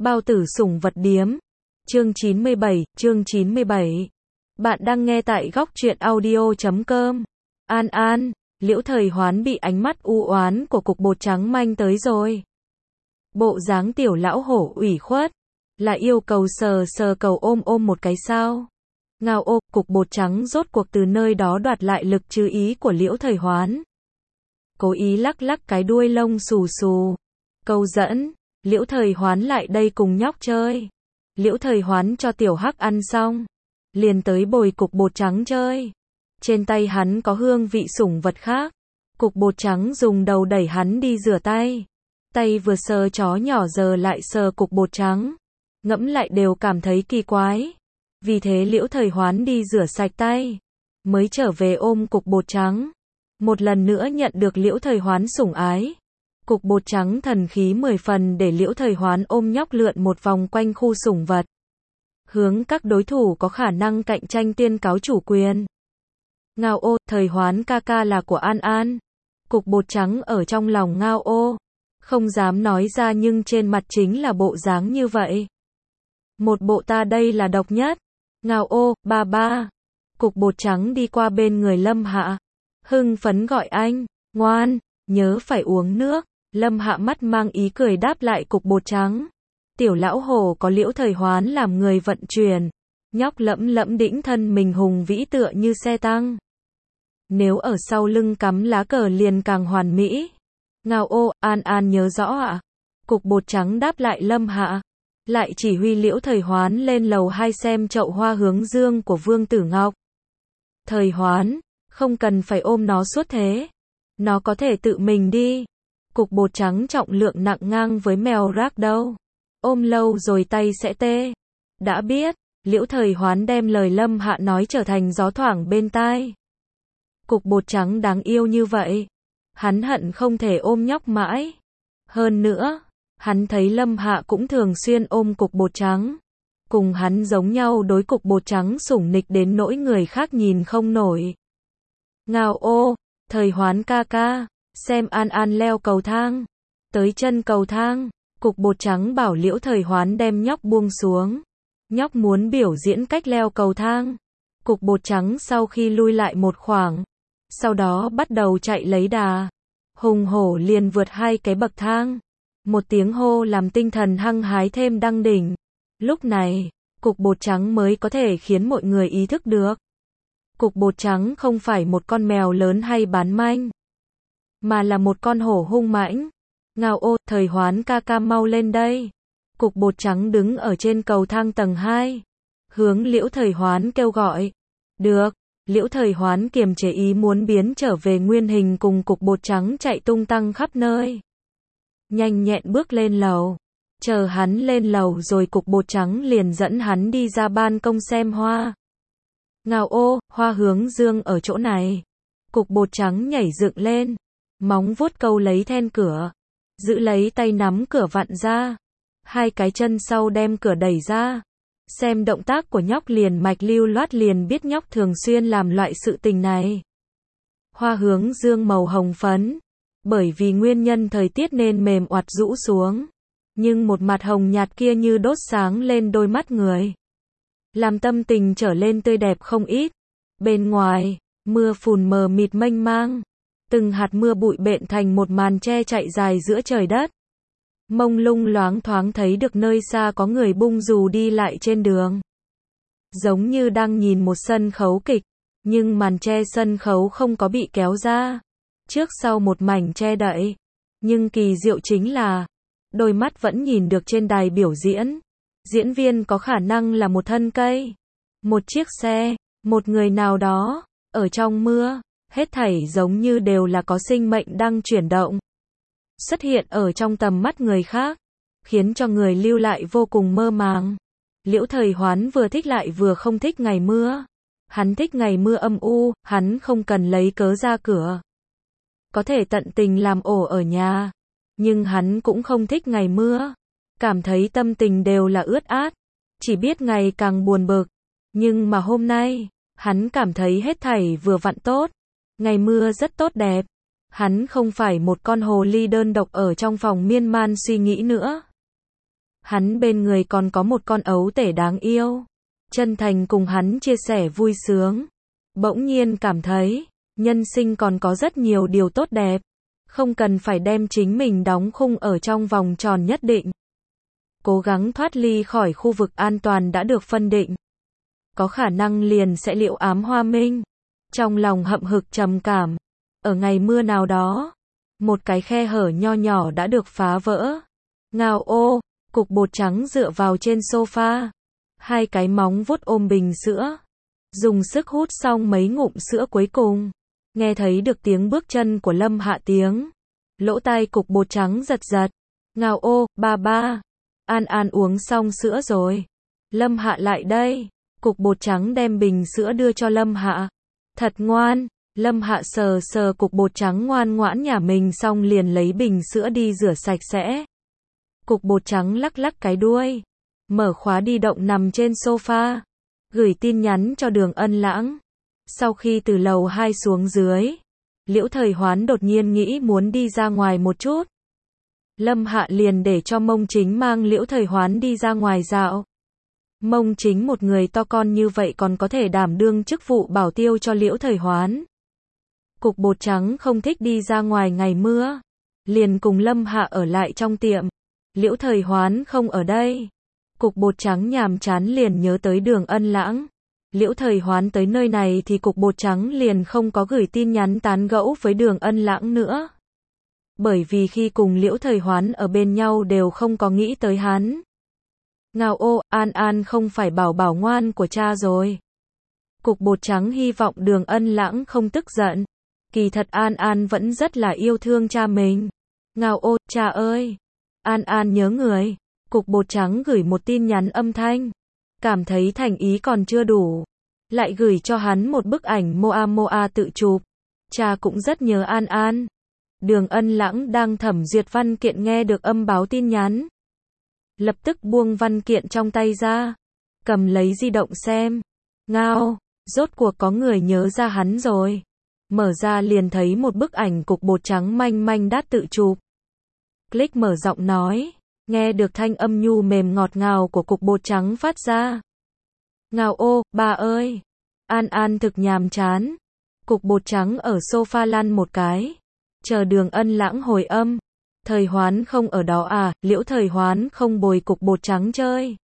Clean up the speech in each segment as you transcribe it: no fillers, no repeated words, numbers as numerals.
Bao tử sủng vật điếm. Chương 97. Bạn đang nghe tại góc truyện audio.com. An, Liễu Thời Hoán bị ánh mắt u oán của cục bột trắng manh tới rồi. Bộ dáng tiểu lão hổ ủy khuất, là yêu cầu sờ cầu ôm một cái sao? Ngao ô, cục bột trắng rốt cuộc từ nơi đó đoạt lại lực chú ý của Liễu Thời Hoán. Cố ý lắc cái đuôi lông xù xù. Câu dẫn, Liễu Thời Hoán lại đây cùng nhóc chơi. Liễu Thời Hoán cho tiểu hắc ăn xong, liền tới bồi cục bột trắng chơi. Trên tay hắn có hương vị sủng vật khác. Cục bột trắng dùng đầu đẩy hắn đi rửa tay. Tay vừa sờ chó nhỏ giờ lại sờ cục bột trắng. Ngẫm lại đều cảm thấy kỳ quái. Vì thế Liễu Thời Hoán đi rửa sạch tay, mới trở về ôm cục bột trắng. Một lần nữa nhận được Liễu Thời Hoán sủng ái. Cục bột trắng thần khí 10 phần để Liễu Thời Hoán ôm nhóc lượn một vòng quanh khu sủng vật. Hướng các đối thủ có khả năng cạnh tranh tuyên cáo chủ quyền. Ngao ô, Thời Hoán ca ca là của An. Cục bột trắng ở trong lòng ngao ô. Không dám nói ra nhưng trên mặt chính là bộ dáng như vậy. Một bộ ta đây là độc nhất. Ngao ô, ba. Cục bột trắng đi qua bên người Lâm Hạ. Hưng phấn gọi anh, ngoan, nhớ phải uống nước. Lâm Hạ mắt mang ý cười đáp lại cục bột trắng. Tiểu lão hổ có Liễu Thời Hoán làm người vận chuyển. Nhóc lẫm đĩnh thân mình hùng vĩ tựa như xe tăng. Nếu ở sau lưng cắm lá cờ liền càng hoàn mỹ. Ngao ô, An nhớ rõ ạ. Cục bột trắng đáp lại Lâm Hạ. Lại chỉ huy Liễu Thời Hoán lên lầu 2 xem chậu hoa hướng dương của Vương Tử Ngọc. Thời Hoán, không cần phải ôm nó suốt thế. Nó có thể tự mình đi. Cục bột trắng trọng lượng nặng ngang với mèo rác đâu. Ôm lâu rồi tay sẽ tê. Đã biết, Liễu Thời Hoán đem lời Lâm Hạ nói trở thành gió thoảng bên tai. Cục bột trắng đáng yêu như vậy. Hắn hận không thể ôm nhóc mãi. Hơn nữa, hắn thấy Lâm Hạ cũng thường xuyên ôm cục bột trắng. Cùng hắn giống nhau đối cục bột trắng sủng nịch đến nỗi người khác nhìn không nổi. Ngao ô, Thời Hoán ca ca, xem An leo cầu thang. Tới chân cầu thang, cục bột trắng bảo Liễu Thời Hoán đem nhóc buông xuống. Nhóc muốn biểu diễn cách leo cầu thang. Cục bột trắng sau khi lui lại một khoảng, sau đó bắt đầu chạy lấy đà. Hùng hổ liền vượt 2 cái bậc thang. Một tiếng hô làm tinh thần hăng hái thêm đăng đỉnh. Lúc này, cục bột trắng mới có thể khiến mọi người ý thức được. Cục bột trắng không phải một con mèo lớn hay bán manh, mà là một con hổ hung mãnh. Ngao ô, Thời Hoán ca ca mau lên đây. Cục bột trắng đứng ở trên cầu thang tầng 2. Hướng Liễu Thời Hoán kêu gọi. Được, Liễu Thời Hoán kiềm chế ý muốn biến trở về nguyên hình cùng cục bột trắng chạy tung tăng khắp nơi. Nhanh nhẹn bước lên lầu. Chờ hắn lên lầu rồi cục bột trắng liền dẫn hắn đi ra ban công xem hoa. Ngao ô, hoa hướng dương ở chỗ này. Cục bột trắng nhảy dựng lên. Móng vuốt câu lấy then cửa. Giữ lấy tay nắm cửa vặn ra. 2 cái chân sau đem cửa đẩy ra. Xem động tác của nhóc liền mạch lưu loát liền biết nhóc thường xuyên làm loại sự tình này. Hoa hướng dương màu hồng phấn. Bởi vì nguyên nhân thời tiết nên mềm oặt rũ xuống. Nhưng một mặt hồng nhạt kia như đốt sáng lên đôi mắt người. Làm tâm tình trở lên tươi đẹp không ít. Bên ngoài, mưa phùn mờ mịt mênh mang. Từng hạt mưa bụi bện thành một màn che chạy dài giữa trời đất. Mông lung loáng thoáng thấy được nơi xa có người bung dù đi lại trên đường. Giống như đang nhìn một sân khấu kịch, nhưng màn che sân khấu không có bị kéo ra. Trước sau một mảnh che đậy. Nhưng kỳ diệu chính là, đôi mắt vẫn nhìn được trên đài biểu diễn. Diễn viên có khả năng là một thân cây, một chiếc xe, một người nào đó, ở trong mưa, hết thảy giống như đều là có sinh mệnh đang chuyển động. Xuất hiện ở trong tầm mắt người khác, khiến cho người lưu lại vô cùng mơ màng. Liễu Thời Hoán vừa thích lại vừa không thích ngày mưa. Hắn thích ngày mưa âm u, hắn không cần lấy cớ ra cửa. Có thể tận tình làm ổ ở nhà. Nhưng hắn cũng không thích ngày mưa. Cảm thấy tâm tình đều là ướt át. Chỉ biết ngày càng buồn bực. Nhưng mà hôm nay, hắn cảm thấy hết thảy vừa vặn tốt. Ngày mưa rất tốt đẹp. Hắn không phải một con hồ ly đơn độc ở trong phòng miên man suy nghĩ nữa. Hắn bên người còn có một con ấu tể đáng yêu, chân thành cùng hắn chia sẻ vui sướng. Bỗng nhiên cảm thấy, nhân sinh còn có rất nhiều điều tốt đẹp, không cần phải đem chính mình đóng khung ở trong vòng tròn nhất định. Cố gắng thoát ly khỏi khu vực an toàn đã được phân định. Có khả năng liền sẽ liệu ám hoa minh. Trong lòng hậm hực trầm cảm. Ở ngày mưa nào đó, một cái khe hở nho nhỏ đã được phá vỡ. Ngao ô, cục bột trắng dựa vào trên sofa. Hai cái móng vuốt ôm bình sữa. Dùng sức hút xong mấy ngụm sữa cuối cùng. Nghe thấy được tiếng bước chân của Lâm Hạ tiếng. Lỗ tai cục bột trắng giật giật. Ngao ô, ba ba. An An uống xong sữa rồi. Lâm Hạ lại đây. Cục bột trắng đem bình sữa đưa cho Lâm Hạ. Thật ngoan. Lâm Hạ sờ sờ cục bột trắng ngoan ngoãn nhà mình xong liền lấy bình sữa đi rửa sạch sẽ. Cục bột trắng lắc lắc cái đuôi. Mở khóa di động nằm trên sofa. Gửi tin nhắn cho Đường Ân Lãng. Sau khi từ lầu 2 xuống dưới, Liễu Thời Hoán đột nhiên nghĩ muốn đi ra ngoài một chút. Lâm Hạ liền để cho Mông Chính mang Liễu Thời Hoán đi ra ngoài dạo. Mông Chính một người to con như vậy còn có thể đảm đương chức vụ bảo tiêu cho Liễu Thời Hoán. Cục bột trắng không thích đi ra ngoài ngày mưa, liền cùng Lâm Hạ ở lại trong tiệm. Liễu Thời Hoán không ở đây. Cục bột trắng nhàm chán liền nhớ tới Đường Ân Lãng. Liễu Thời Hoán tới nơi này thì cục bột trắng liền không có gửi tin nhắn tán gẫu với Đường Ân Lãng nữa. Bởi vì khi cùng Liễu Thời Hoán ở bên nhau đều không có nghĩ tới hắn. Ngao ô, An An không phải bảo bảo ngoan của cha rồi. Cục bột trắng hy vọng Đường Ân Lãng không tức giận. Kỳ thật An An vẫn rất là yêu thương cha mình. Ngao ô, cha ơi. An An nhớ người. Cục bột trắng gửi một tin nhắn âm thanh. Cảm thấy thành ý còn chưa đủ. Lại gửi cho hắn một bức ảnh Moa Moa tự chụp. Cha cũng rất nhớ An An. Đường Ân Lãng đang thẩm duyệt văn kiện nghe được âm báo tin nhắn. Lập tức buông văn kiện trong tay ra. Cầm lấy di động xem. Ngao, rốt cuộc có người nhớ ra hắn rồi. Mở ra liền thấy một bức ảnh cục bột trắng manh manh đát tự chụp. Click mở giọng nói. Nghe được thanh âm nhu mềm ngọt ngào của cục bột trắng phát ra. Ngao ô, ba ơi. An An thực nhàm chán. Cục bột trắng ở sofa lăn một cái. Chờ Đường Ân Lãng hồi âm. Thời Hoán không ở đó à, Liễu Thời Hoán không bồi cục bột trắng chơi.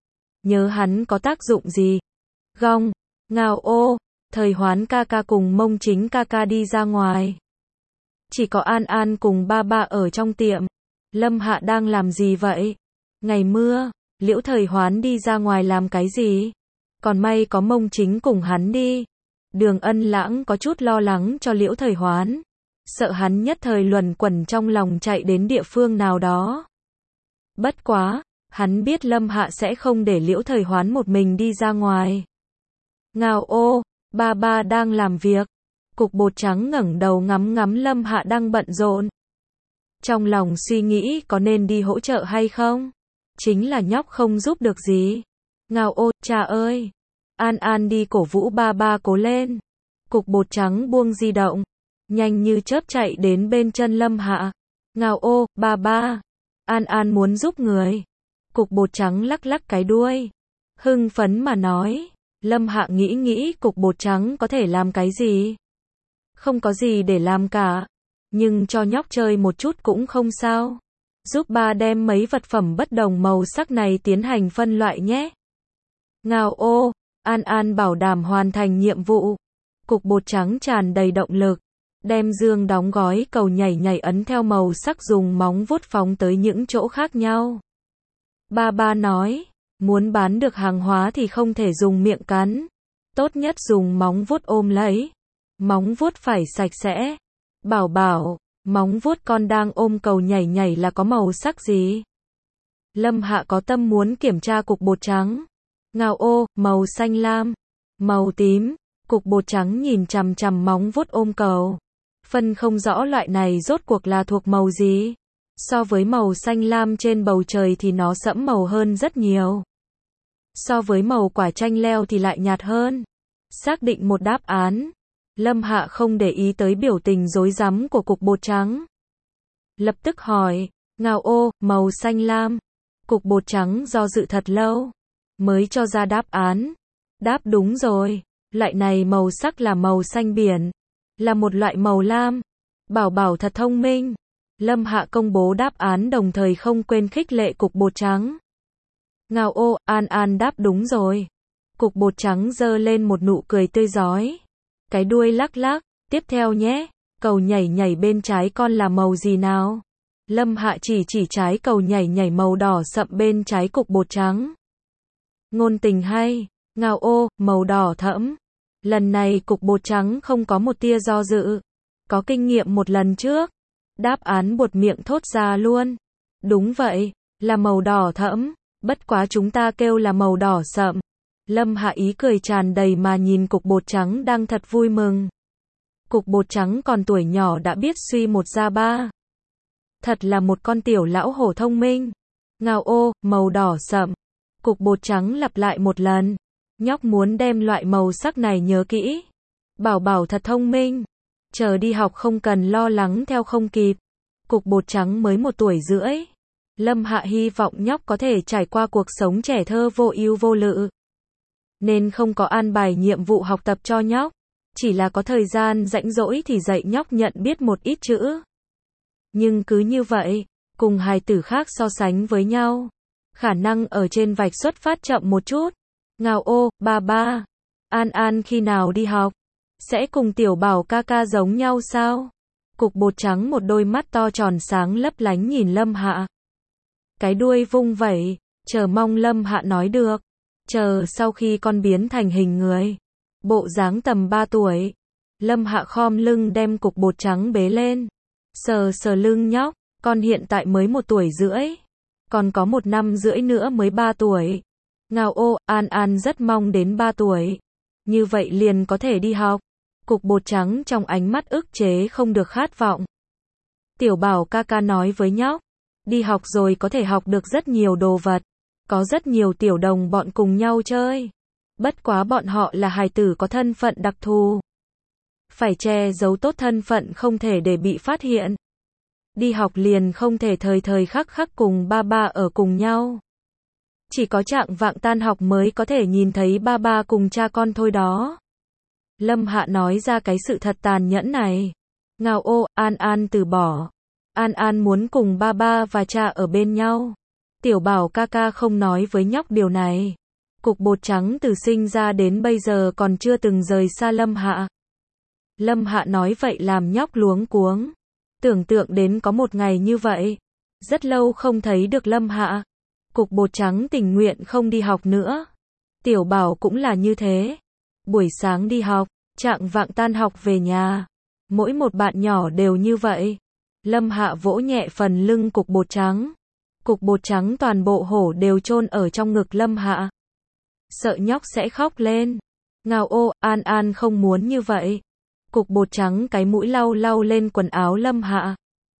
Nhớ hắn có tác dụng gì? Gong, Ngao ô, Thời Hoán ca ca cùng Mông Chính ca ca đi ra ngoài. Chỉ có An An cùng ba ba ở trong tiệm. Lâm Hạ đang làm gì vậy? Ngày mưa, Liễu Thời Hoán đi ra ngoài làm cái gì? Còn may có Mông Chính cùng hắn đi. Đường Ân Lãng có chút lo lắng cho Liễu Thời Hoán. Sợ hắn nhất thời luẩn quẩn trong lòng chạy đến địa phương nào đó. Bất quá, hắn biết Lâm Hạ sẽ không để Liễu Thời Hoán một mình đi ra ngoài. Ngao ô, ba ba đang làm việc. Cục bột trắng ngẩng đầu ngắm ngắm Lâm Hạ đang bận rộn. Trong lòng suy nghĩ có nên đi hỗ trợ hay không? Chính là nhóc không giúp được gì. Ngao ô, cha ơi. An An đi cổ vũ ba ba cố lên. Cục bột trắng buông di động. Nhanh như chớp chạy đến bên chân Lâm Hạ. Ngao ô, ba ba. An An muốn giúp người. Cục bột trắng lắc lắc cái đuôi. Hưng phấn mà nói. Lâm Hạ nghĩ nghĩ cục bột trắng có thể làm cái gì? Không có gì để làm cả. Nhưng cho nhóc chơi một chút cũng không sao. Giúp ba đem mấy vật phẩm bất đồng màu sắc này tiến hành phân loại nhé. Ngao ô, An An bảo đảm hoàn thành nhiệm vụ. Cục bột trắng tràn đầy động lực. Đem dương đóng gói cầu nhảy nhảy ấn theo màu sắc dùng móng vuốt phóng tới những chỗ khác nhau. Ba ba nói, muốn bán được hàng hóa thì không thể dùng miệng cắn. Tốt nhất dùng móng vuốt ôm lấy. Móng vuốt phải sạch sẽ. Bảo bảo, móng vuốt con đang ôm cầu nhảy nhảy là có màu sắc gì? Lâm Hạ có tâm muốn kiểm tra cục bột trắng. Ngao ô, màu xanh lam, màu tím. Cục bột trắng nhìn chằm chằm móng vuốt ôm cầu. Phân không rõ loại này rốt cuộc là thuộc màu gì. So với màu xanh lam trên bầu trời thì nó sẫm màu hơn rất nhiều. So với màu quả chanh leo thì lại nhạt hơn. Xác định một đáp án. Lâm Hạ không để ý tới biểu tình rối rắm của cục bột trắng. Lập tức hỏi, Ngao ô, màu xanh lam. Cục bột trắng do dự thật lâu, mới cho ra đáp án. Đáp đúng rồi, loại này màu sắc là màu xanh biển, là một loại màu lam. Bảo bảo thật thông minh. Lâm Hạ công bố đáp án đồng thời không quên khích lệ cục bột trắng. Ngao ô, An An đáp đúng rồi. Cục bột trắng giơ lên một nụ cười tươi rói. Cái đuôi lắc lắc, tiếp theo nhé, cầu nhảy nhảy bên trái con là màu gì nào? Lâm Hạ chỉ trái cầu nhảy nhảy màu đỏ sậm bên trái cục bột trắng. Ngôn tình hay, Ngao ô, màu đỏ thẫm. Lần này cục bột trắng không có một tia do dự. Có kinh nghiệm một lần trước. Đáp án buột miệng thốt ra luôn. Đúng vậy, là màu đỏ thẫm, bất quá chúng ta kêu là màu đỏ sậm. Lâm Hạ ý cười tràn đầy mà nhìn cục bột trắng đang thật vui mừng. Cục bột trắng còn tuổi nhỏ đã biết suy một ra ba. Thật là một con tiểu lão hổ thông minh. Ngao ô, màu đỏ sậm. Cục bột trắng lặp lại một lần. Nhóc muốn đem loại màu sắc này nhớ kỹ. Bảo bảo thật thông minh. Chờ đi học không cần lo lắng theo không kịp. Cục bột trắng mới 1 tuổi rưỡi. Lâm Hạ hy vọng nhóc có thể trải qua cuộc sống trẻ thơ vô ưu vô lự. Nên không có an bài nhiệm vụ học tập cho nhóc. Chỉ là có thời gian rảnh rỗi thì dạy nhóc nhận biết một ít chữ. Nhưng cứ như vậy, cùng hài tử khác so sánh với nhau, khả năng ở trên vạch xuất phát chậm một chút. Ngao ô, ba ba. An An khi nào đi học? Sẽ cùng tiểu bảo ca ca giống nhau sao? Cục bột trắng một đôi mắt to tròn sáng lấp lánh nhìn Lâm Hạ. Cái đuôi vung vẩy, chờ mong Lâm Hạ nói được. Chờ sau khi con biến thành hình người. Bộ dáng tầm 3 tuổi. Lâm Hạ khom lưng đem cục bột trắng bế lên. Sờ sờ lưng nhóc, con hiện tại mới 1 tuổi rưỡi. Còn có 1 năm rưỡi nữa mới 3 tuổi. Ngao ô, An An rất mong đến 3 tuổi. Như vậy liền có thể đi học. Cục bột trắng trong ánh mắt ức chế không được khát vọng. Tiểu bảo ca ca nói với nhóc. Đi học rồi có thể học được rất nhiều đồ vật. Có rất nhiều tiểu đồng bọn cùng nhau chơi. Bất quá bọn họ là hài tử có thân phận đặc thù. Phải che giấu tốt thân phận không thể để bị phát hiện. Đi học liền không thể thời thời khắc khắc cùng ba ba ở cùng nhau. Chỉ có trạng vạng tan học mới có thể nhìn thấy ba ba cùng cha con thôi đó. Lâm Hạ nói ra cái sự thật tàn nhẫn này. Ngao ô, An An từ bỏ. An An muốn cùng ba ba và cha ở bên nhau. Tiểu bảo ca ca không nói với nhóc điều này. Cục bột trắng từ sinh ra đến bây giờ còn chưa từng rời xa Lâm Hạ. Lâm Hạ nói vậy làm nhóc luống cuống. Tưởng tượng đến có một ngày như vậy. Rất lâu không thấy được Lâm Hạ. Cục bột trắng tình nguyện không đi học nữa. Tiểu bảo cũng là như thế. Buổi sáng đi học, trạng vạng tan học về nhà. Mỗi một bạn nhỏ đều như vậy. Lâm Hạ vỗ nhẹ phần lưng cục bột trắng. Cục bột trắng toàn bộ hổ đều chôn ở trong ngực Lâm Hạ. Sợ nhóc sẽ khóc lên. Ngao ô, An An không muốn như vậy. Cục bột trắng cái mũi lau lau lên quần áo Lâm Hạ.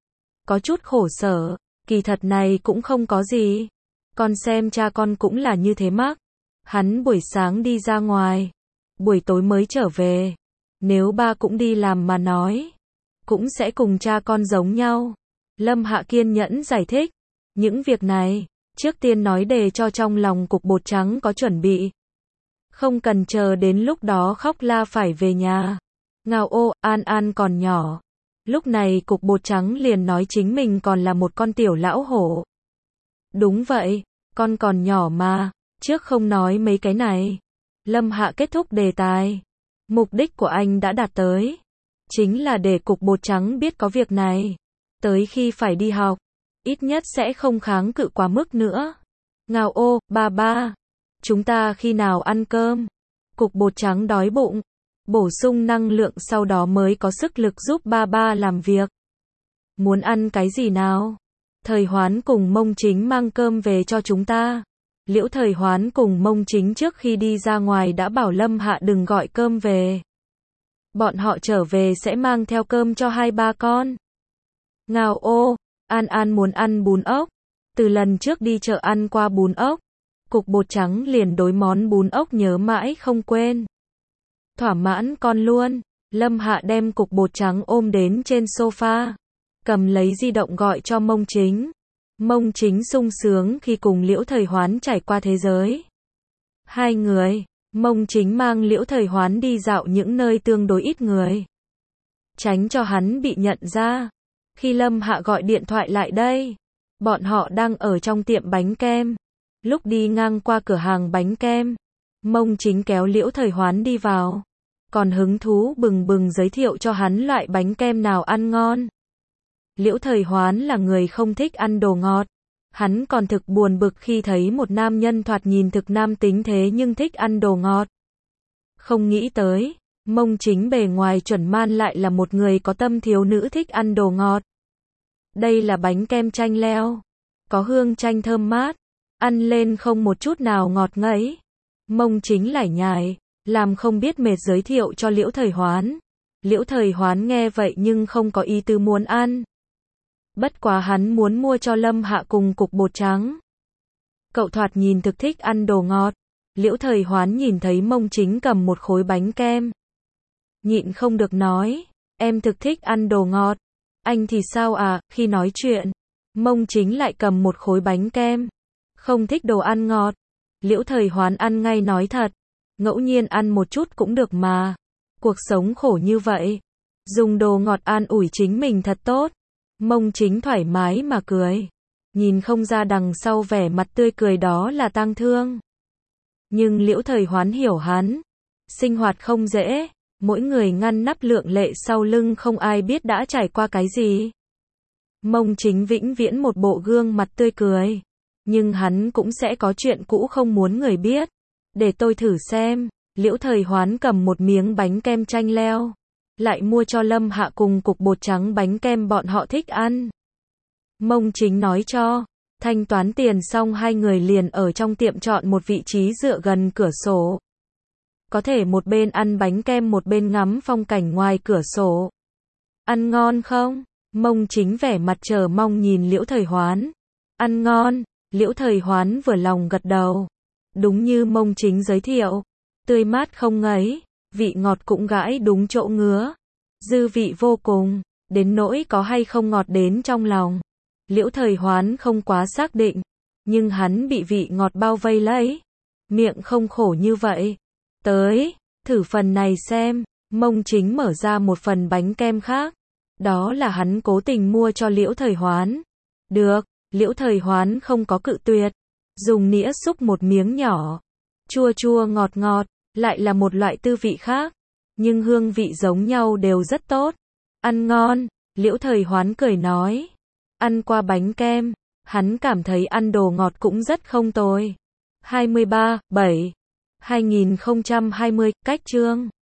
Có chút khổ sở, kỳ thật này cũng không có gì. Con xem cha con cũng là như thế mắc. Hắn buổi sáng đi ra ngoài, buổi tối mới trở về. Nếu ba cũng đi làm mà nói, cũng sẽ cùng cha con giống nhau. Lâm Hạ kiên nhẫn giải thích. Những việc này, trước tiên nói để cho trong lòng cục bột trắng có chuẩn bị. Không cần chờ đến lúc đó khóc la phải về nhà. Ngao ô, An An còn nhỏ. Lúc này cục bột trắng liền nói chính mình còn là một con tiểu lão hổ. Đúng vậy, con còn nhỏ mà, trước không nói mấy cái này. Lâm Hạ kết thúc đề tài. Mục đích của anh đã đạt tới. Chính là để cục bột trắng biết có việc này. Tới khi phải đi học, ít nhất sẽ không kháng cự quá mức nữa. Ngao ô, ba ba. Chúng ta khi nào ăn cơm? Cục bột trắng đói bụng. Bổ sung năng lượng sau đó mới có sức lực giúp ba ba làm việc. Muốn ăn cái gì nào? Thời Hoán cùng Mông Chính mang cơm về cho chúng ta. Liễu Thời Hoán cùng Mông Chính trước khi đi ra ngoài đã bảo Lâm Hạ đừng gọi cơm về. Bọn họ trở về sẽ mang theo cơm cho 2-3 con. Ngao ô, An An muốn ăn bún ốc. Từ lần trước đi chợ ăn qua bún ốc, cục bột trắng liền đối món bún ốc nhớ mãi không quên. Thỏa mãn con luôn. Lâm Hạ đem cục bột trắng ôm đến trên sofa, cầm lấy di động gọi cho Mông Chính. Mông Chính sung sướng khi cùng Liễu Thời Hoán trải qua thế giới. Hai người, Mông Chính mang Liễu Thời Hoán đi dạo những nơi tương đối ít người, tránh cho hắn bị nhận ra. Khi Lâm Hạ gọi điện thoại lại đây, bọn họ đang ở trong tiệm bánh kem. Lúc đi ngang qua cửa hàng bánh kem, Mông Chính kéo Liễu Thời Hoán đi vào, còn hứng thú bừng bừng giới thiệu cho hắn loại bánh kem nào ăn ngon. Liễu Thời Hoán là người không thích ăn đồ ngọt. Hắn còn thực buồn bực khi thấy một nam nhân thoạt nhìn thực nam tính thế nhưng thích ăn đồ ngọt. Không nghĩ tới, Mông Chính bề ngoài chuẩn man lại là một người có tâm thiếu nữ thích ăn đồ ngọt. Đây là bánh kem chanh leo, có hương chanh thơm mát, ăn lên không một chút nào ngọt ngấy. Mông Chính lải nhải, làm không biết mệt giới thiệu cho Liễu Thời Hoán. Liễu Thời Hoán nghe vậy nhưng không có ý tứ muốn ăn. Bất quá hắn muốn mua cho Lâm Hạ cùng cục bột trắng. Cậu thoạt nhìn thực thích ăn đồ ngọt. Liễu Thời Hoán nhìn thấy Mông Chính cầm một khối bánh kem, nhịn không được nói, em thực thích ăn đồ ngọt. Anh thì sao à? Khi nói chuyện, Mông Chính lại cầm một khối bánh kem, không thích đồ ăn ngọt. Liễu Thời Hoán ăn ngay nói thật, ngẫu nhiên ăn một chút cũng được mà. Cuộc sống khổ như vậy, dùng đồ ngọt an ủi chính mình thật tốt. Mông Chính thoải mái mà cười, nhìn không ra đằng sau vẻ mặt tươi cười đó là tang thương. Nhưng Liễu Thời Hoán hiểu hắn, sinh hoạt không dễ, mỗi người ngăn nắp lượng lệ sau lưng không ai biết đã trải qua cái gì. Mông Chính vĩnh viễn một bộ gương mặt tươi cười, nhưng hắn cũng sẽ có chuyện cũ không muốn người biết. Để tôi thử xem. Liễu Thời Hoán cầm một miếng bánh kem chanh leo, lại mua cho Lâm Hạ cùng cục bột trắng bánh kem bọn họ thích ăn. Mông Chính nói cho, thanh toán tiền xong hai người liền ở trong tiệm chọn một vị trí dựa gần cửa sổ. Có thể một bên ăn bánh kem một bên ngắm phong cảnh ngoài cửa sổ. Ăn ngon không? Mông Chính vẻ mặt chờ mong nhìn Liễu Thời Hoán. Ăn ngon. Liễu Thời Hoán vừa lòng gật đầu. Đúng như Mông Chính giới thiệu, tươi mát không ngấy, vị ngọt cũng gãi đúng chỗ ngứa, dư vị vô cùng, đến nỗi có hay không ngọt đến trong lòng. Liễu Thời Hoán không quá xác định, nhưng hắn bị vị ngọt bao vây lấy, miệng không khổ như vậy. Tới, thử phần này xem. Mông Chính mở ra một phần bánh kem khác, đó là hắn cố tình mua cho Liễu Thời Hoán. Được, Liễu Thời Hoán không có cự tuyệt, dùng nĩa xúc một miếng nhỏ, chua chua ngọt ngọt, lại là một loại tư vị khác, nhưng hương vị giống nhau đều rất tốt. Ăn ngon. Liễu Thời Hoán cười nói. Ăn qua bánh kem, hắn cảm thấy ăn đồ ngọt cũng rất không tồi. 23/7/2020, cách chương